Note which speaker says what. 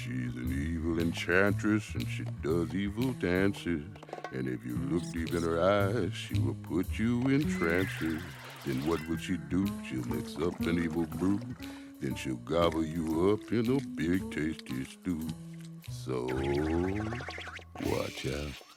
Speaker 1: She's an evil enchantress and she does evil dances. And if you look deep in her eyes, she will put you in trances. Then what will she do? She'll mix up an evil brew. Then she'll gobble you up in a big tasty stew. So watch out.